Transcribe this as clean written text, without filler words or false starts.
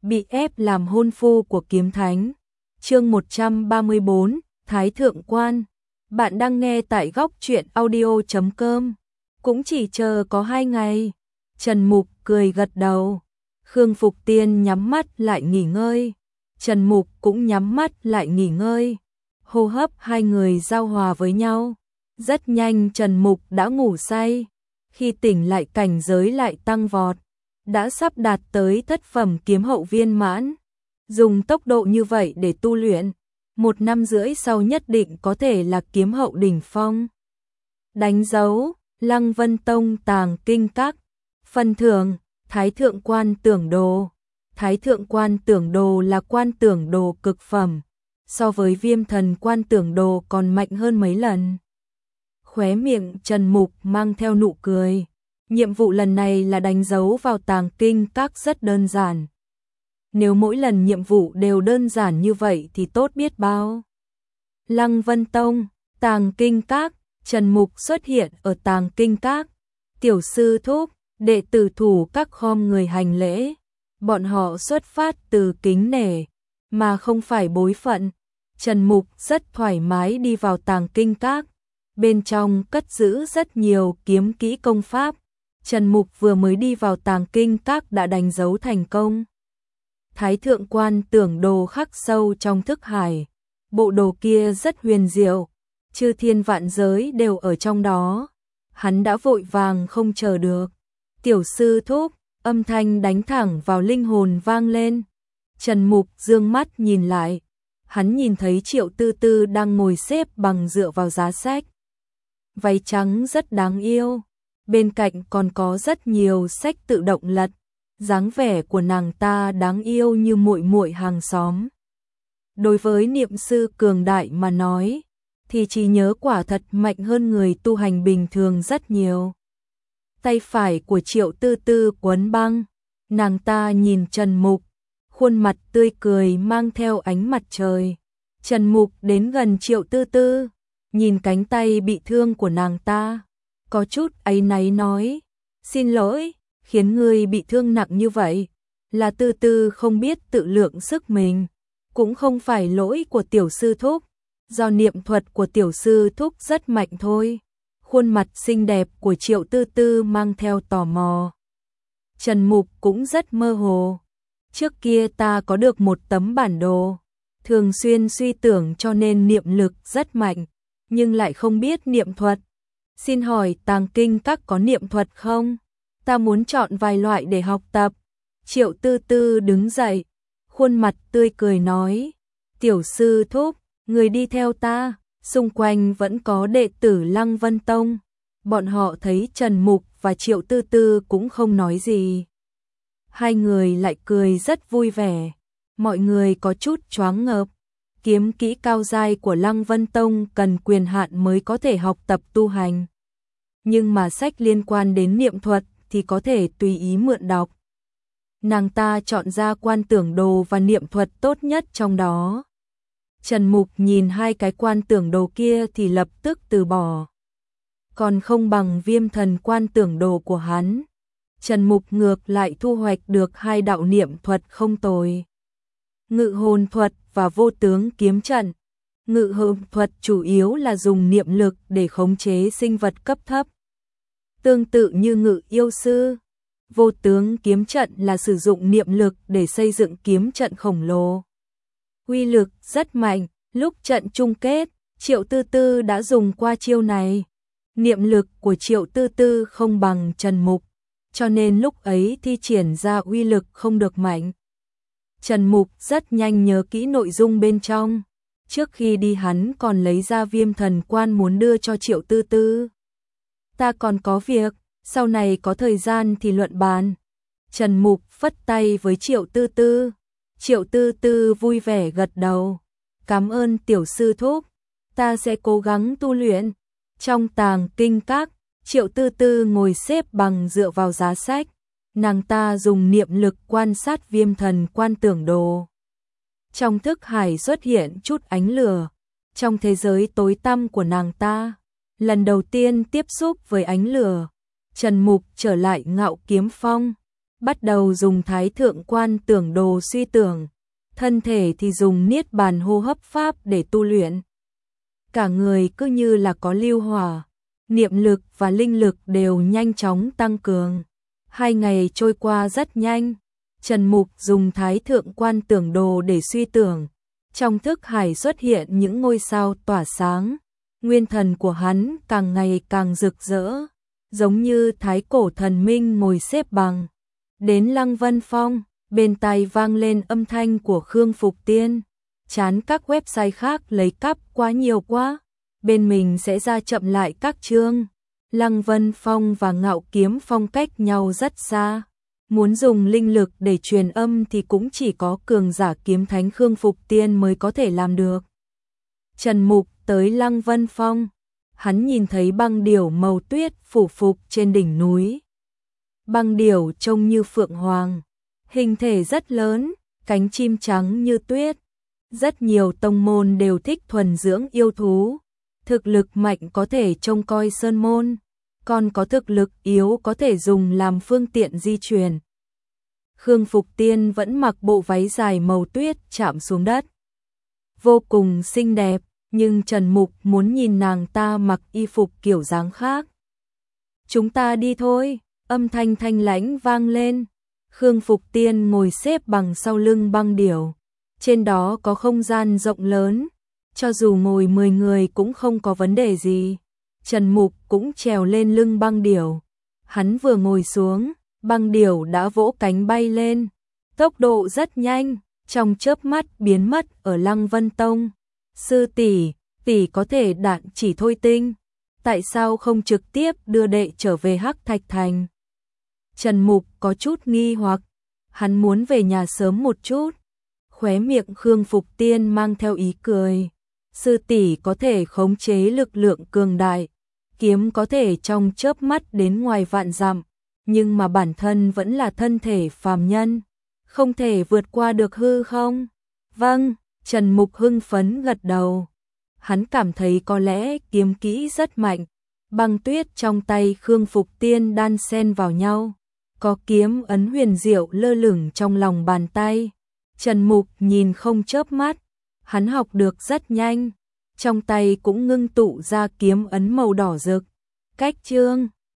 bị ép làm hôn phu của kiếm thánh. Chương 134, Thái Thượng Quan. Bạn đang nghe tại góc truyện audio.com. Cũng chỉ chờ có 2 ngày. Trần Mục cười gật đầu. Khương Phục Tiên nhắm mắt lại nghỉ ngơi. Trần Mục cũng nhắm mắt lại nghỉ ngơi. Hô hấp hai người giao hòa với nhau. Rất nhanh Trần Mục đã ngủ say. Khi tỉnh lại cảnh giới lại tăng vọt. Đã sắp đạt tới thất phẩm kiếm hậu viên mãn. Dùng tốc độ như vậy để tu luyện, 1 năm rưỡi sau nhất định có thể là kiếm hậu đỉnh phong. Đánh dấu, Lăng Vân Tông Tàng Kinh Các. Phần thưởng, Thái Thượng Quan Tưởng Đồ. Thái Thượng Quan Tưởng Đồ là quan tưởng đồ cực phẩm. So với Viêm Thần Quan Tưởng Đồ còn mạnh hơn mấy lần. Khóe miệng Trần Mục mang theo nụ cười. Nhiệm vụ lần này là đánh dấu vào Tàng Kinh Các rất đơn giản. Nếu mỗi lần nhiệm vụ đều đơn giản như vậy thì tốt biết bao. Lăng Vân Tông, Tàng Kinh Các. Trần Mục xuất hiện ở Tàng Kinh Các. Tiểu sư thúc, đệ tử thủ các khom người hành lễ. Bọn họ xuất phát từ kính nể, mà không phải bối phận. Trần Mục rất thoải mái đi vào Tàng Kinh Các. Bên trong cất giữ rất nhiều kiếm kỹ công pháp. Trần Mục vừa mới đi vào Tàng Kinh Các đã đánh dấu thành công. Thái Thượng Quan Tưởng Đồ khắc sâu trong thức hải. Bộ đồ kia rất huyền diệu, chư thiên vạn giới đều ở trong đó. Hắn đã vội vàng không chờ được. Tiểu sư thúc, âm thanh đánh thẳng vào linh hồn vang lên. Trần Mục dương mắt nhìn lại. Hắn nhìn thấy Triệu Tư Tư đang ngồi xếp bằng dựa vào giá sách. Váy trắng rất đáng yêu. Bên cạnh còn có rất nhiều sách tự động lật. Dáng vẻ của nàng ta đáng yêu như muội muội hàng xóm. Đối với niệm sư cường đại mà nói, thì trí nhớ quả thật mạnh hơn người tu hành bình thường rất nhiều. Tay phải của Triệu Tư Tư quấn băng. Nàng ta nhìn Trần Mục, khuôn mặt tươi cười mang theo ánh mặt trời. Trần Mục đến gần Triệu Tư Tư, nhìn cánh tay bị thương của nàng ta. Có chút áy náy nói, xin lỗi, khiến ngươi bị thương nặng như vậy. Là Tư Tư không biết tự lượng sức mình, cũng không phải lỗi của tiểu sư thúc, do niệm thuật của tiểu sư thúc rất mạnh thôi. Khuôn mặt xinh đẹp của Triệu Tư Tư mang theo tò mò. Trần Mục cũng rất mơ hồ. Trước kia ta có được một tấm bản đồ, thường xuyên suy tưởng cho nên niệm lực rất mạnh, nhưng lại không biết niệm thuật. Xin hỏi Tàng Kinh Các có niệm thuật không? Ta muốn chọn vài loại để học tập. Triệu Tư Tư đứng dậy, khuôn mặt tươi cười nói, tiểu sư thúc, người đi theo ta. Xung quanh vẫn có đệ tử Lăng Vân Tông. Bọn họ thấy Trần Mục và Triệu Tư Tư cũng không nói gì. Hai người lại cười rất vui vẻ. Mọi người có chút choáng ngợp. Kiếm kỹ cao giai của Lăng Vân Tông cần quyền hạn mới có thể học tập tu hành. Nhưng mà sách liên quan đến niệm thuật thì có thể tùy ý mượn đọc. Nàng ta chọn ra quan tưởng đồ và niệm thuật tốt nhất trong đó. Trần Mục nhìn 2 cái quan tưởng đồ kia thì lập tức từ bỏ. Còn không bằng Viêm Thần Quan Tưởng Đồ của hắn. Trần Mục ngược lại thu hoạch được 2 đạo niệm thuật không tồi. Ngự hồn thuật và vô tướng kiếm trận. Ngự hồn thuật chủ yếu là dùng niệm lực để khống chế sinh vật cấp thấp, tương tự như ngự yêu sư. Vô tướng kiếm trận là sử dụng niệm lực để xây dựng kiếm trận khổng lồ. Uy lực rất mạnh, lúc trận chung kết, Triệu Tư Tư đã dùng qua chiêu này. Niệm lực của Triệu Tư Tư không bằng Trần Mục, cho nên lúc ấy thi triển ra uy lực không được mạnh. Trần Mục rất nhanh nhớ kỹ nội dung bên trong. Trước khi đi hắn còn lấy ra Viêm Thần Quan muốn đưa cho Triệu Tư Tư. Ta còn có việc, sau này có thời gian thì luận bàn. Trần Mục phất tay với Triệu Tư Tư. Triệu Tư Tư vui vẻ gật đầu. Cảm ơn tiểu sư thúc, ta sẽ cố gắng tu luyện. Trong Tàng Kinh Các, Triệu Tư Tư ngồi xếp bằng dựa vào giá sách. Nàng ta dùng niệm lực quan sát Viêm Thần Quan Tưởng Đồ. Trong thức hải xuất hiện chút ánh lửa. Trong thế giới tối tăm của nàng ta, lần đầu tiên tiếp xúc với ánh lửa, Trần Mục trở lại Ngạo Kiếm Phong. bắt đầu dùng Thái Thượng Quan Tưởng Đồ suy tưởng, thân thể thì dùng Niết Bàn hô hấp pháp để tu luyện. Cả người cứ như là có lưu hỏa, niệm lực và linh lực đều nhanh chóng tăng cường. 2 ngày trôi qua rất nhanh, Trần Mục dùng Thái Thượng Quan Tưởng Đồ để suy tưởng. Trong thức hải xuất hiện những ngôi sao tỏa sáng, nguyên thần của hắn càng ngày càng rực rỡ, giống như thái cổ thần minh ngồi xếp bằng. Đến Lăng Vân Phong, bên tai vang lên âm thanh của Khương Phục Tiên. Chán các website khác lấy cắp quá nhiều quá, bên mình sẽ ra chậm lại các chương. Lăng Vân Phong và Ngạo Kiếm Phong cách nhau rất xa. Muốn dùng linh lực để truyền âm thì cũng chỉ có cường giả kiếm thánh Khương Phục Tiên mới có thể làm được. Trần Mục tới Lăng Vân Phong, hắn nhìn thấy băng điểu màu tuyết phủ phục trên đỉnh núi. Băng điểu trông như phượng hoàng, hình thể rất lớn, cánh chim trắng như tuyết. Rất nhiều tông môn đều thích thuần dưỡng yêu thú, thực lực mạnh có thể trông coi sơn môn, còn có thực lực yếu có thể dùng làm phương tiện di chuyển. Khương Phục Tiên vẫn mặc bộ váy dài màu tuyết chạm xuống đất. Vô cùng xinh đẹp, nhưng Trần Mục muốn nhìn nàng ta mặc y phục kiểu dáng khác. Chúng ta đi thôi, âm thanh thanh lãnh vang lên. Khương Phục Tiên ngồi xếp bằng sau lưng băng điểu. Trên đó có không gian rộng lớn, cho dù ngồi 10 người cũng không có vấn đề gì. Trần Mục cũng trèo lên lưng băng điểu. Hắn vừa ngồi xuống, băng điểu đã vỗ cánh bay lên. Tốc độ rất nhanh, trong chớp mắt biến mất ở Lăng Vân Tông. Sư tỷ, tỷ có thể đạn chỉ thôi tinh. Tại sao không trực tiếp đưa đệ trở về Hắc Thạch Thành? Trần Mục có chút nghi hoặc, hắn muốn về nhà sớm một chút. Khóe miệng Khương Phục Tiên mang theo ý cười. Sư tỷ có thể khống chế lực lượng cường đại, kiếm có thể trong chớp mắt đến ngoài vạn dặm, nhưng mà bản thân vẫn là thân thể phàm nhân, không thể vượt qua được hư không? Vâng, Trần Mục hưng phấn gật đầu. Hắn cảm thấy có lẽ kiếm kỹ rất mạnh. Băng tuyết trong tay Khương Phục Tiên đan xen vào nhau, có kiếm ấn huyền diệu lơ lửng trong lòng bàn tay. Trần Mục nhìn không chớp mắt, hắn học được rất nhanh, trong tay cũng ngưng tụ ra kiếm ấn màu đỏ rực. Cách chương